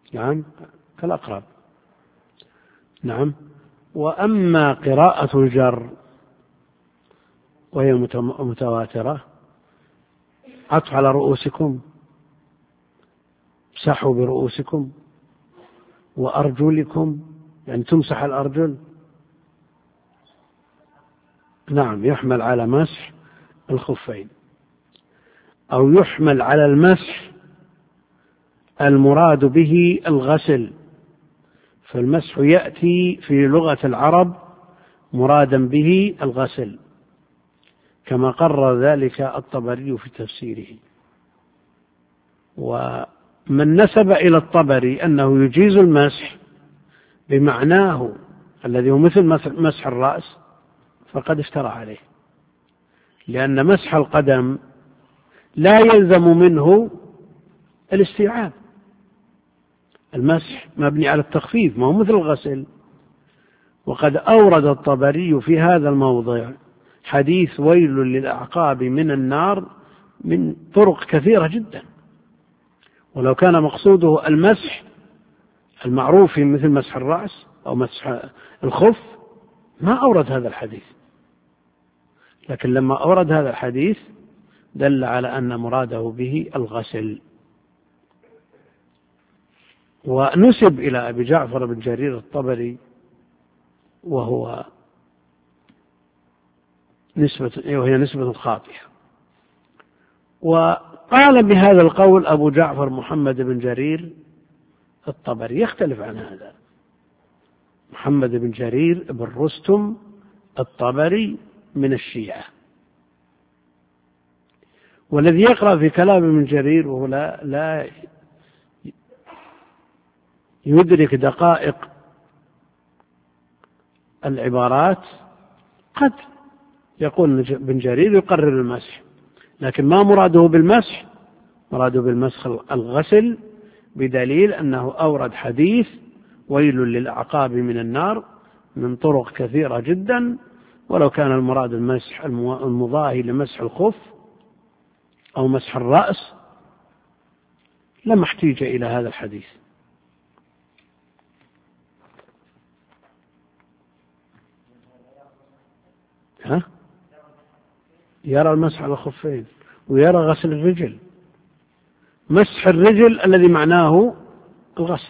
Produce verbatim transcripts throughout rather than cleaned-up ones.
نعم كالأقرب. نعم. وأما قراءة الجر وهي متواترة، عطف على رؤوسكم، امسحوا برؤوسكم، وأرجلكم، يعني تمسح الأرجل. نعم، يحمل على مسح الخفين، أو يحمل على المسح المراد به الغسل، فالمسح يأتي في لغة العرب مرادا به الغسل، كما قرر ذلك الطبري في تفسيره. ومن نسب إلى الطبري أنه يجيز المسح بمعناه الذي هو مثل مسح الرأس فقد افترى عليه، لأن مسح القدم لا يلزم منه الاستيعاب، المسح مبني على التخفيف، ما هو مثل الغسل. وقد أورد الطبري في هذا الموضع حديث ويل للأعقاب من النار من طرق كثيرة جدا، ولو كان مقصوده المسح المعروف مثل مسح الرأس أو مسح الخف ما أورد هذا الحديث، لكن لما أورد هذا الحديث دل على أن مراده به الغسل. ونسب إلى أبي جعفر بن جرير الطبري، وهو نسبة وهي نسبة خاطئة. وقال بهذا القول أبو جعفر محمد بن جرير الطبري، يختلف عن هذا. محمد بن جرير بن رستم الطبري من الشيعة، والذي يقرأ في كلام ابن جرير وهو لا, لا يدرك دقائق العبارات قد يقول ابن جرير يقرر المسح، لكن ما مراده بالمسح، مراده بالمسح الغسل، بدليل أنه أورد حديث ويل للأعقاب من النار من طرق كثيرة جدا، ولو كان المراد المسح المضاهي لمسح الخف أو مسح الرأس لما احتيج إلى هذا الحديث. ها؟ يرى المسح على الخفين ويرى غسل الرجل، مسح الرجل الذي معناه الغسل.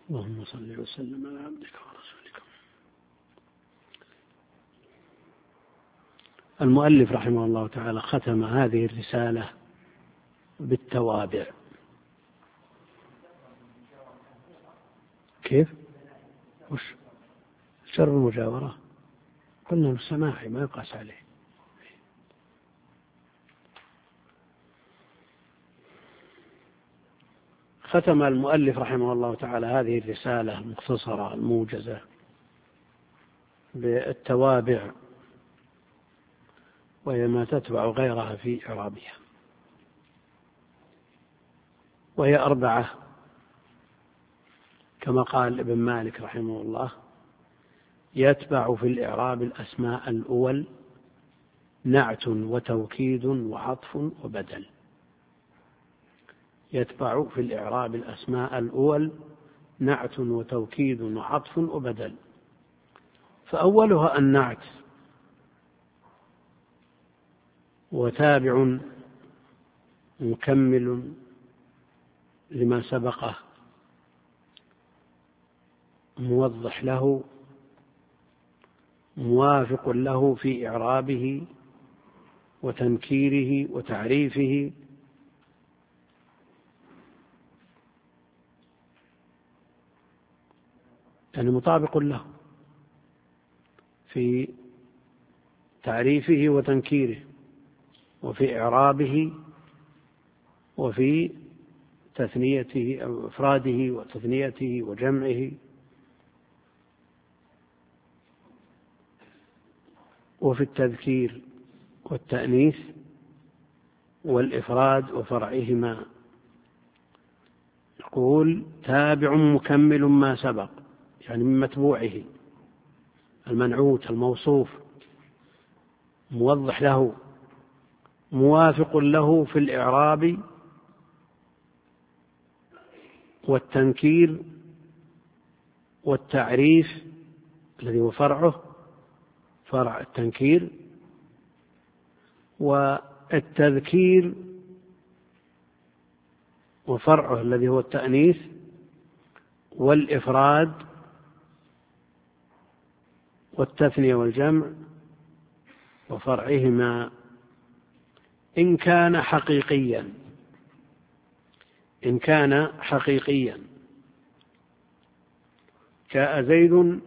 اللهم صل وسلم على عبدك ورسولك. المؤلف رحمه الله تعالى ختم هذه الرسالة بالتوابع. كيف؟ وش شر المجاورة؟ قلنا السماحي ما يقاس عليه. ختم المؤلف رحمه الله تعالى هذه الرسالة المختصرة الموجزة بالتوابع، وهي ما تتبع غيرها في إعرابها، وهي أربعة كما قال ابن مالك رحمه الله: يتبع في الإعراب الأسماء الأول نعت وتوكيد وعطف وبدل. يتبع في الإعراب الأسماء الأول نعت وتوكيد وعطف وبدل. فأولها النعت، وتابع مكمل لما سبقه موضح له موافق له في إعرابه وتنكيره وتعريفه، يعني مطابق له في تعريفه وتنكيره وفي إعرابه وفي تثنيته أو إفراده وتثنيته وجمعه وفي التذكير والتأنيث والإفراد وفرعهما. يقول: تابع مكمل ما سبق، يعني من متبوعه المنعوت الموصوف، موضح له موافق له في الإعراب والتنكير والتعريف الذي هو فرعه فرع التنكير، والتذكير وفرعه الذي هو التأنيث، والإفراد والتثنية والجمع وفرعهما إن كان حقيقيا إن كان حقيقيا جاء زيد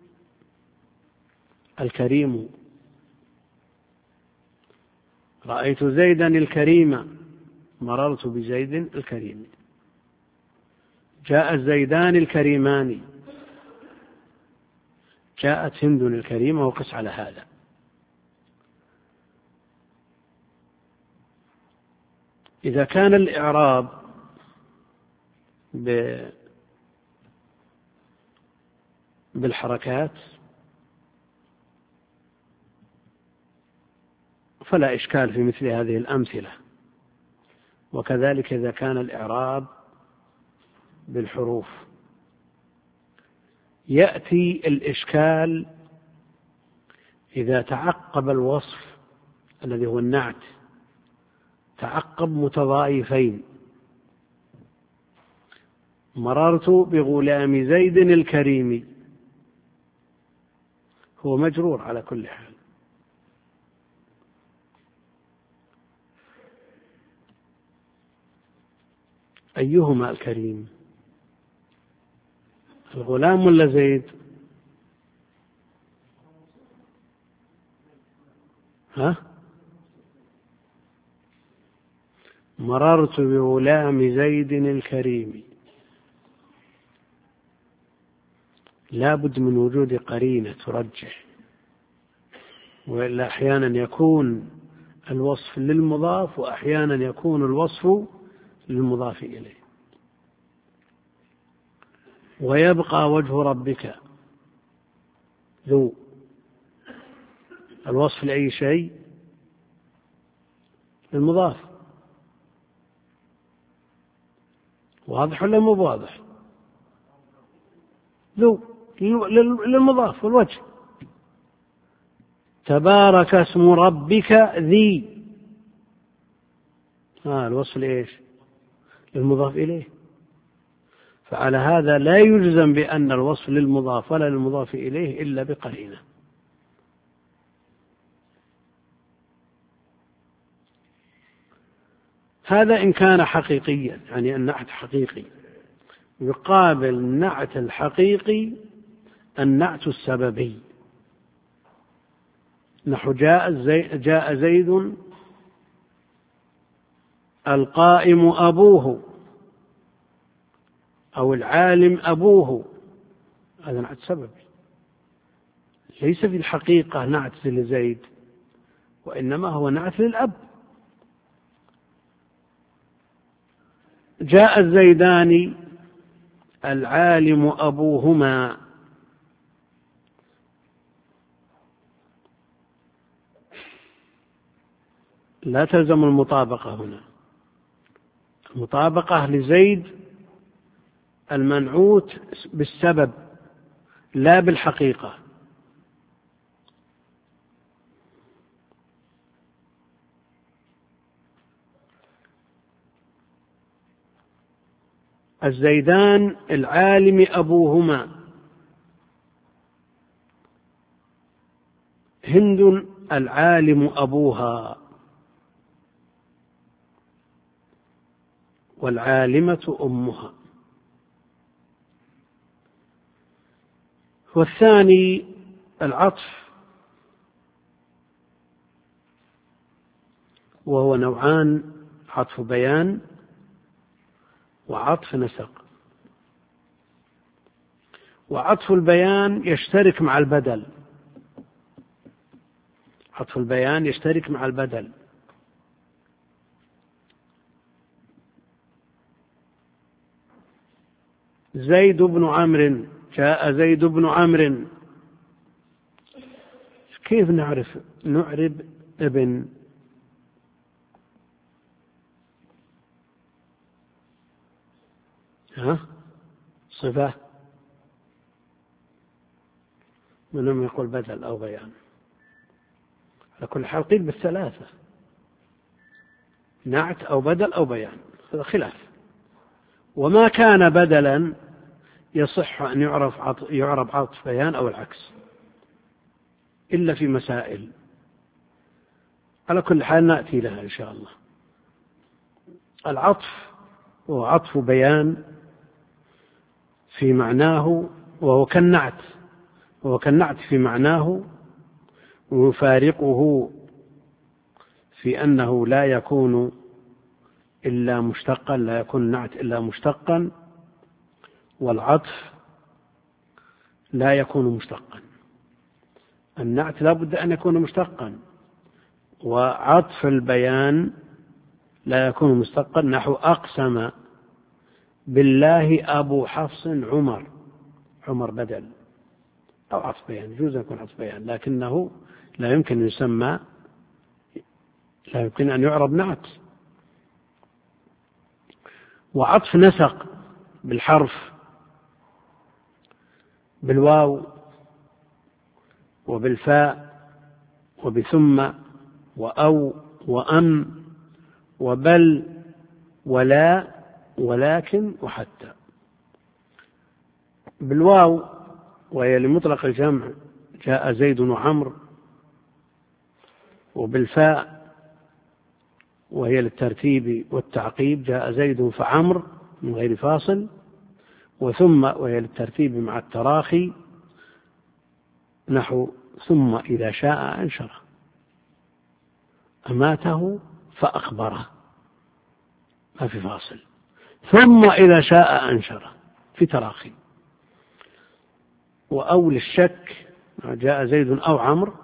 الكريم، رأيت زيدا الكريم، مررت بزيد الكريم. جاء الزيدان الكريمان، جاءت هند الكريمة، وقس على هذا. إذا كان الإعراب بالحركات فلا إشكال في مثل هذه الأمثلة، وكذلك إذا كان الإعراب بالحروف. يأتي الإشكال إذا تعقب الوصف الذي هو النعت تعقب متضايفين. مررت بغلام زيد الكريم، هو مجرور على كل حال. أيهما الكريم، الغلام ولا زيد؟ ها؟ مررت بغلام زيد الكريم، لا بد من وجود قرينة ترجح، وإلا أحيانا يكون الوصف للمضاف وأحيانا يكون الوصف للمضاف إليه. ويبقى وجه ربك ذو، الوصف لأي شيء؟ للمضاف. واضح ولا مو واضح؟ ذو للمضاف والوجه. تبارك اسم ربك ذي، ها الوصف لإيش؟ للمضاف إليه. فعلى هذا لا يجزم بأن الوصف للمضاف ولا للمضاف إليه إلا بقرينة. هذا إن كان حقيقيا، يعني النعت حقيقي. يقابل النعت الحقيقي النعت السببي، نحو جاء زيد, جاء زيد القائم أبوه، أو العالم أبوه، هذا نعت سببي ليس في الحقيقة نعت لزيد، وإنما هو نعت للأب. جاء الزيدان العالم أبوهما، لا تلزم المطابقة هنا. المطابقة لزيد المنعوت بالسبب لا بالحقيقة. الزيدان العالم أبوهما، هند العالم أبوها، والعالمة أمها. والثاني العطف، وهو نوعان: عطف بيان وعطف نسق. وعطف البيان يشترك مع البدل، عطف البيان يشترك مع البدل. زيد بن عمرو، جاء زيد بن عمرو. كيف نعرف نعرب ابن؟ ها صفة، منهم يقول بدل أو بيان، على كل حال قيل بالثلاثة، نعت أو بدل أو بيان، هذا خلاف. وما كان بدلا يصح أن يعرف عطف يعرب عطف بيان أو العكس، إلا في مسائل. على كل حال نأتي لها إن شاء الله. العطف هو عطف بيان في معناه، وهو كالنعت وهو كالنعت في معناه، ويفارقه في أنه لا يكون إلا مشتقا، لا يكون النعت إلا مشتقا، والعطف لا يكون مشتقا. النعت لا بد أن يكون مشتقا، وعطف البيان لا يكون مشتقا، نحو أقسم بالله أبو حفص عمر، عمر بدل أو عطف بيان، يجوز أن يكون عطف بيان، لكنه لا يمكن أن يسمى، لا يمكن أن يعرب نعت. وعطف نسق بالحرف، بالواو وبالفاء وبثم وأو وأم وبل ولا ولكن وحتى. بالواو وهي لمطلق الجمع، جاء زيد وعمر، وبالفاء وهي للترتيب والتعقيب، جاء زيد فعمر من غير فاصل، وثم وهي للترتيب مع التراخي، نحو ثم إذا شاء أنشره، أماته فأخبره، ما في فاصل، ثم إذا شاء أنشره في تراخي. وأول الشك، جاء زيد أو عمرو،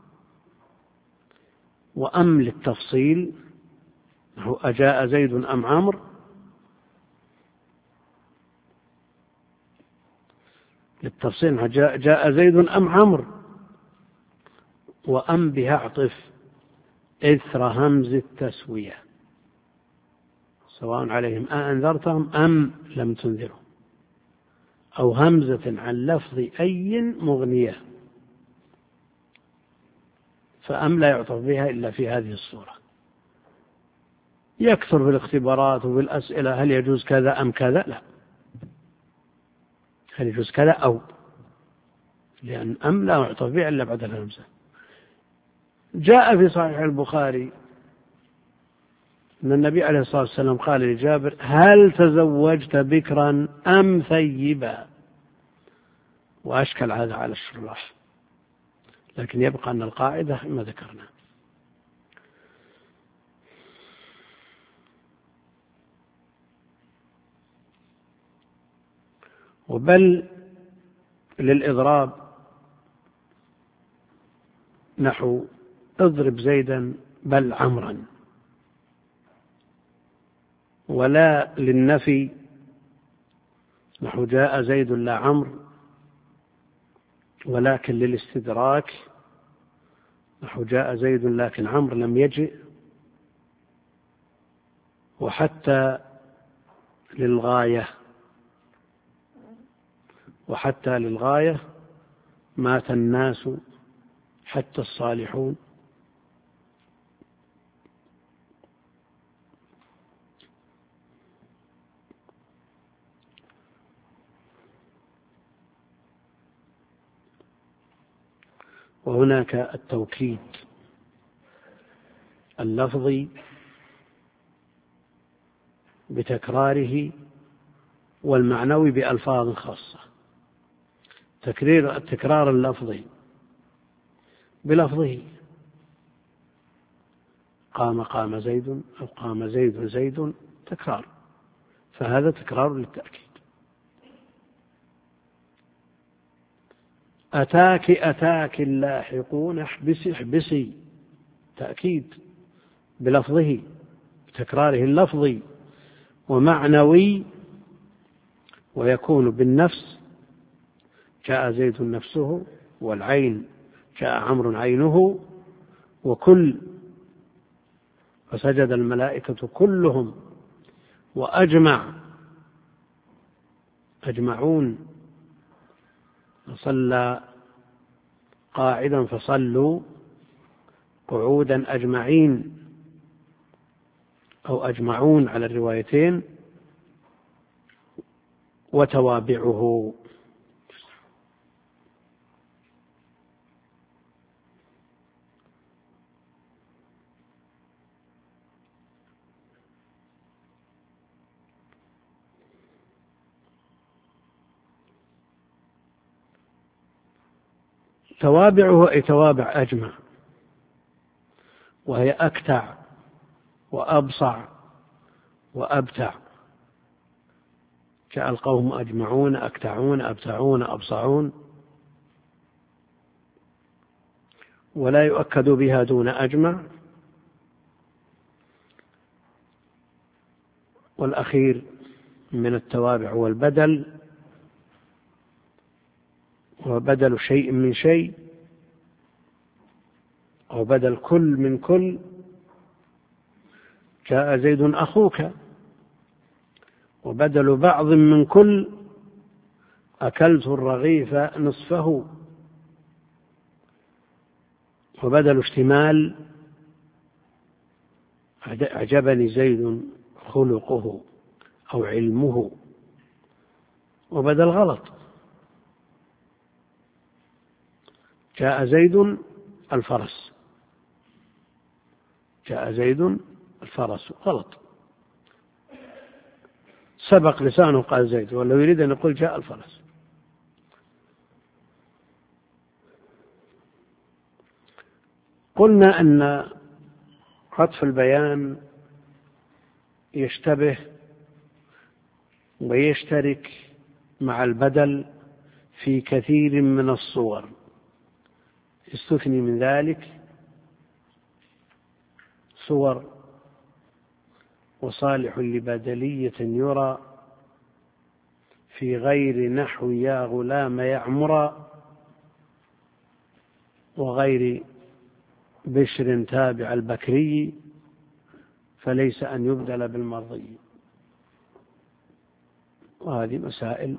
وأم للتفصيل، نحو أجاء زيد أم عمرو، للتفصيل جاء, جاء زيد أم عمرو. وأم بها اعطف إثر همز التسوية، سواء عليهم أأنذرتهم أم لم تنذرهم، أو همزة عن لفظ أي مغنية، فأم لا يعطف بها إلا في هذه الصورة. يكثر في الاختبارات وفي الأسئلة هل يجوز كذا أم كذا، لا، هل يجوز كذا أو، لأن أم لا يعطف به إلا بعد الهمزة. جاء في صحيح البخاري أن النبي عليه الصلاة والسلام قال لجابر: هل تزوجت بكرا أم ثيبا؟ وأشكل هذا على الشراح، لكن يبقى أن القاعدة ما ذكرنا. وبل للإضراب نحو اضرب زيدا بل عمرا، ولا للنفي نحو جاء زيد لا عمرو، ولكن للاستدراك نحو جاء زيد لكن عمرو لم يجئ، وحتى للغاية وحتى للغاية مات الناس حتى الصالحون. وهناك التوكيد اللفظي بتكراره والمعنوي بألفاظ خاصة. تكرير التكرار اللفظي بلفظه قام قام زيد أو قام زيد زيد تكرار، فهذا تكرار للتأكيد. أتاك أتاك اللاحقون احبسي احبسي، تأكيد بلفظه بتكراره اللفظي ومعنوي. ويكون بالنفس جاء زيد نفسه، والعين جاء عمرو عينه، وكل فسجد الملائكة كلهم وأجمع أجمعون، فصلى قاعدا فصلوا قعودا أجمعين أو أجمعون على الروايتين. وتوابعه توابعه أي توابع أجمع، وهي أكتع وأبصع وأبتع. جاء القوم أجمعون أكتعون أبتعون أبصعون، ولا يؤكد بها دون أجمع. والأخير من التوابع والبدل، وبدل شيء من شيء أو بدل كل من كل. جاء زيد أخوك، وبدل بعض من كل أكلت الرغيف نصفه. وبدل اشتمال أعجبني زيد خلقه أو علمه. وبدل غلط جاء زيد الفرس، جاء زيد الفرس غلط، سبق لسانه قال زيد، ولو يريد أن يقول جاء الفرس. قلنا أن عطف البيان يشتبه ويشترك مع البدل في كثير من الصور، استثني من ذلك صور وصالح لبدلية يرى في غير نحو يا غلام يعمر، وغير بشر تابع البكري فليس أن يبدل بالمرضي. وهذه مسائل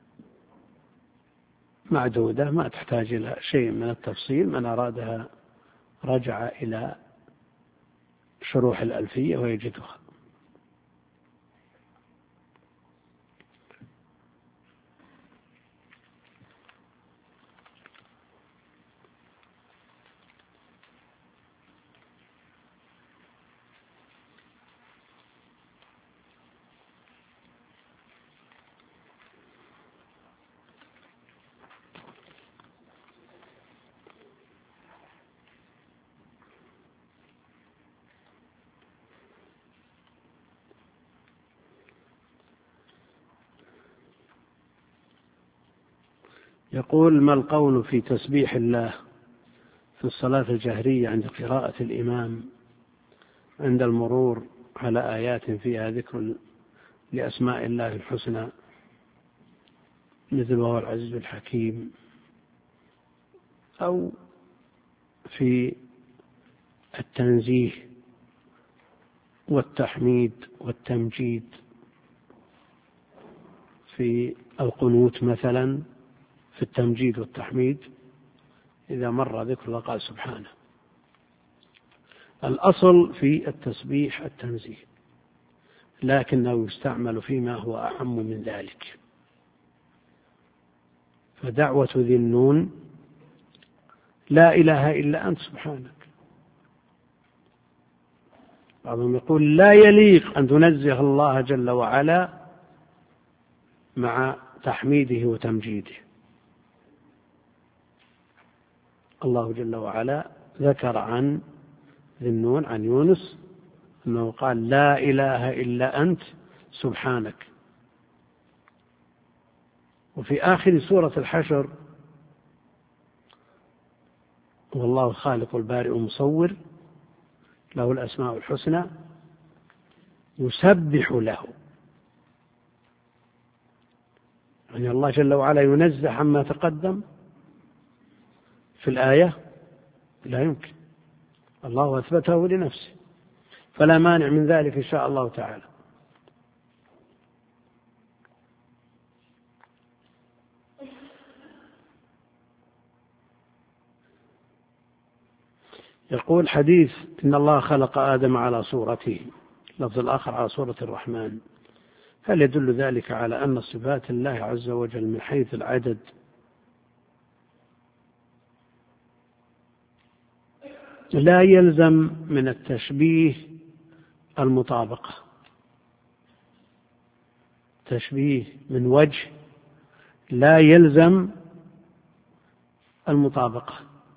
معدودة ما تحتاج إلى شيء من التفصيل، من أرادها رجع إلى شروح الألفية ويجدها. يقول: ما القول في تسبيح الله في الصلاة الجهرية عند قراءة الإمام عند المرور على آيات فيها ذكر لأسماء الله الحسنى مثل وهو العزيز الحكيم، أو في التنزيه والتحميد والتمجيد في القنوت مثلا، في التمجيد والتحميد إذا مر ذكر الله قال سبحانه. الأصل في التسبيح التنزيه، لكنه يستعمل فيما هو أعم من ذلك. فدعوة ذي النون: لا إله إلا أنت سبحانك. بعضهم يقول: لا يليق أن تنزه الله جل وعلا مع تحميده وتمجيده. الله جل وعلا ذكر عن ذي النون، عن يونس، أنه قال: لا إله إلا أنت سبحانك. وفي آخر سورة الحشر: والله الخالق البارئ المصور له الأسماء الحسنى يسبح له. يعني الله جل وعلا ينزه عما تقدم في الآية؟ لا يمكن، الله أثبته لنفسه، فلا مانع من ذلك إن شاء الله تعالى. يقول: حديث إن الله خلق آدم على صورته، لفظ الآخر على صورة الرحمن، هل يدل ذلك على أن صفات الله عز وجل من حيث العدد لا يلزم من التشبيه المطابقة؟ تشبيه من وجه لا يلزم المطابقة،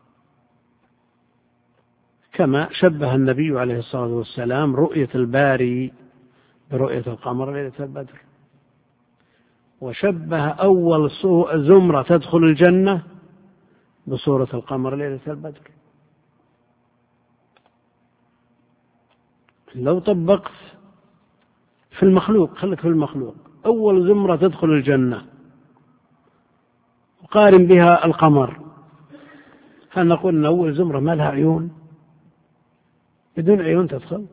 كما شبه النبي عليه الصلاة والسلام رؤية الباري برؤية القمر ليلة البدر، وشبه أول زمرة تدخل الجنة بصورة القمر ليلة البدر. لو طبقت في المخلوق، خلك في المخلوق، أول زمرة تدخل الجنة وقارن بها القمر، هل نقول أن أول زمرة ما لها عيون؟ بدون عيون تدخل؟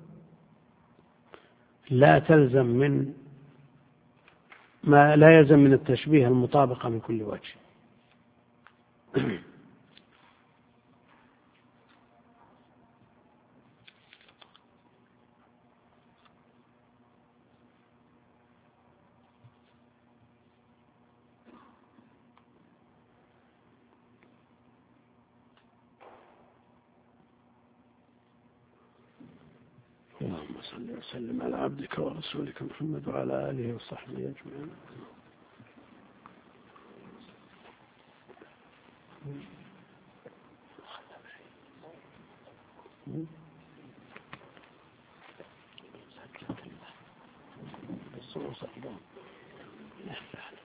لا تلزم من ما لا يلزم من التشبيه المطابقة من كل وجه. اللهم صل وسلم على عبدك ورسولك محمد وعلى آله وصحبه أجمعين. الصوص